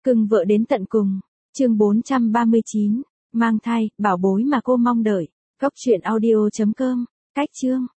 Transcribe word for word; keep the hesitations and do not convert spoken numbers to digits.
Cưng vợ đến tận cùng. Chương bốn trăm ba mươi chín. Mang thai, bảo bối mà cô mong đợi. Cốc truyện audio chấm com. Cách chương.